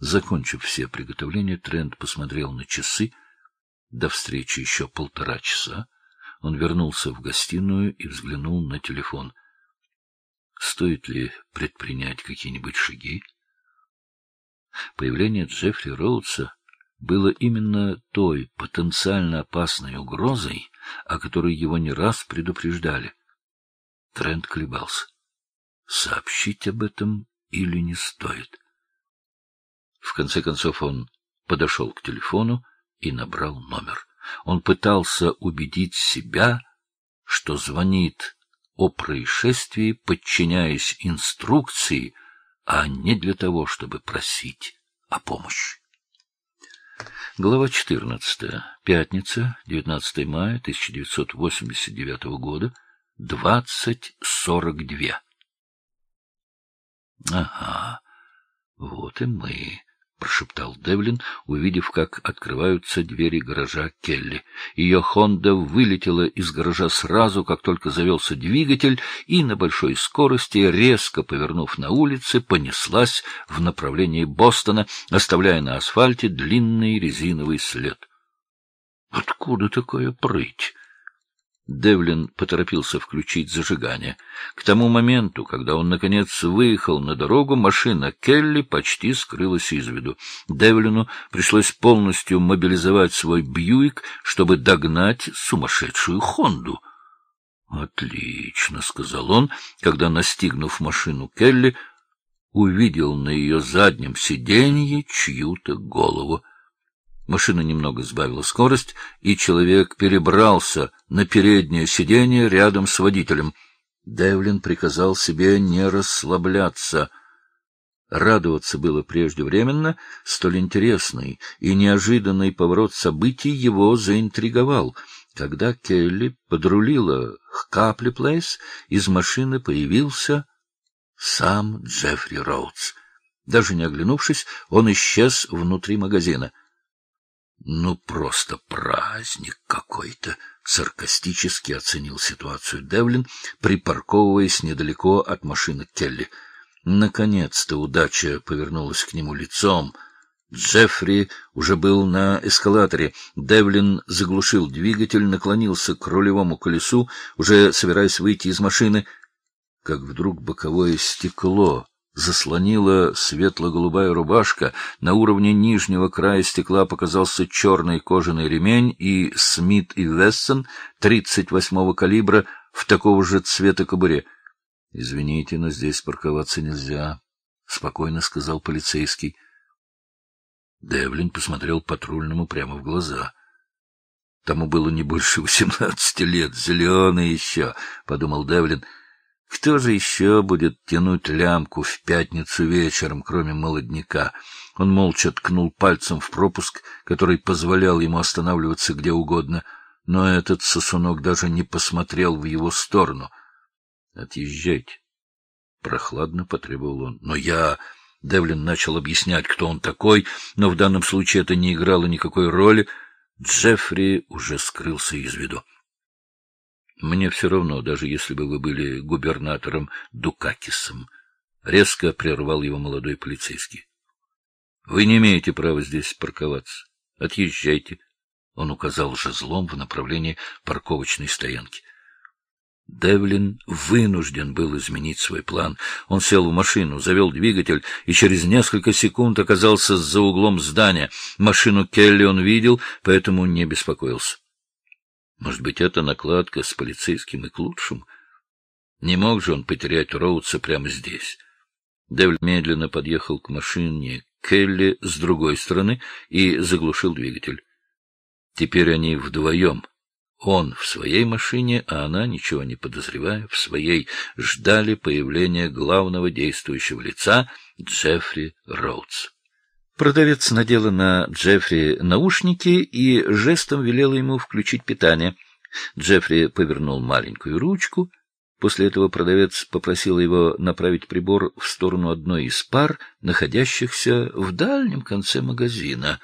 Закончив все приготовления, Трент посмотрел на часы. До встречи еще 1,5 часа. Он вернулся в гостиную и взглянул на телефон. Стоит ли предпринять какие-нибудь шаги? Появление Джеффри Роудса было именно той потенциально опасной угрозой, о которой его не раз предупреждали. Трент колебался. Сообщить об этом или не стоит? В конце концов он подошел к телефону и набрал номер. Он пытался убедить себя, что звонит о происшествии, подчиняясь инструкции, а не для того, чтобы просить о помощи. Глава 14. Пятница, 19 мая 1989 года, 20:42. Ага, вот и мы, — прошептал Девлин, увидев, как открываются двери гаража Келли. Ее «Хонда» вылетела из гаража сразу, как только завелся двигатель, и на большой скорости, резко повернув на улице, понеслась в направлении Бостона, оставляя на асфальте длинный резиновый след. — Откуда такая прыть? Девлин поторопился включить зажигание. К тому моменту, когда он, наконец, выехал на дорогу, машина Келли почти скрылась из виду. Девлину пришлось полностью мобилизовать свой Бьюик, чтобы догнать сумасшедшую Хонду. «Отлично», — сказал он, когда, настигнув машину Келли, увидел на ее заднем сиденье чью-то голову. Машина немного сбавила скорость, и человек перебрался на переднее сиденье рядом с водителем. Девлин приказал себе не расслабляться. Радоваться было преждевременно, столь интересный и неожиданный поворот событий его заинтриговал. Когда Келли подрулила к Капли-Плейс, из машины появился сам Джеффри Роудс. Даже не оглянувшись, он исчез внутри магазина. «Ну, просто праздник какой-то», — саркастически оценил ситуацию Девлин, припарковываясь недалеко от машины Келли. Наконец-то удача повернулась к нему лицом. Джеффри уже был на эскалаторе. Девлин заглушил двигатель, наклонился к рулевому колесу, уже собираясь выйти из машины, как вдруг боковое стекло заслонила светло-голубая рубашка, на уровне нижнего края стекла показался черный кожаный ремень, и Смит и Вессон 38-го калибра в такого же цвета кобуре. — Извините, но здесь парковаться нельзя, — спокойно сказал полицейский. Девлин посмотрел патрульному прямо в глаза. Тому было не больше 18 лет, зеленый еще, — подумал Девлин. Кто же еще будет тянуть лямку в пятницу вечером, кроме молодняка? Он молча ткнул пальцем в пропуск, который позволял ему останавливаться где угодно, но этот сосунок даже не посмотрел в его сторону. — Отъезжайте. Прохладно потребовал он. — Но я... Девлин начал объяснять, кто он такой, но в данном случае это не играло никакой роли. Джеффри уже скрылся из виду. — Мне все равно, даже если бы вы были губернатором Дукакисом, — резко прервал его молодой полицейский. — Вы не имеете права здесь парковаться. Отъезжайте. Он указал жезлом в направлении парковочной стоянки. Девлин вынужден был изменить свой план. Он сел в машину, завел двигатель и через несколько секунд оказался за углом здания. Машину Келли он видел, поэтому не беспокоился. Может быть, это накладка с полицейским и к лучшему? Не мог же он потерять Роудса прямо здесь. Девлин медленно подъехал к машине Келли с другой стороны и заглушил двигатель. Теперь они вдвоем. Он в своей машине, а она, ничего не подозревая, в своей, ждали появления главного действующего лица Джеффри Роудс. Продавец надела на Джеффри наушники и жестом велела ему включить питание. Джеффри повернул маленькую ручку. После этого продавец попросил его направить прибор в сторону одной из пар, находящихся в дальнем конце магазина.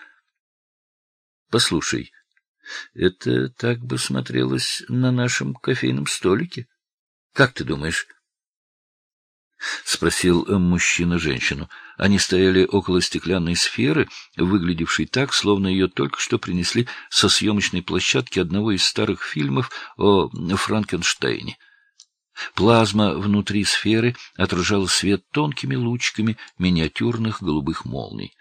— Послушай, это так бы смотрелось на нашем кофейном столике. Как ты думаешь? — спросил мужчина женщину. Они стояли около стеклянной сферы, выглядевшей так, словно ее только что принесли со съемочной площадки одного из старых фильмов о Франкенштейне. Плазма внутри сферы отражала свет тонкими лучиками миниатюрных голубых молний.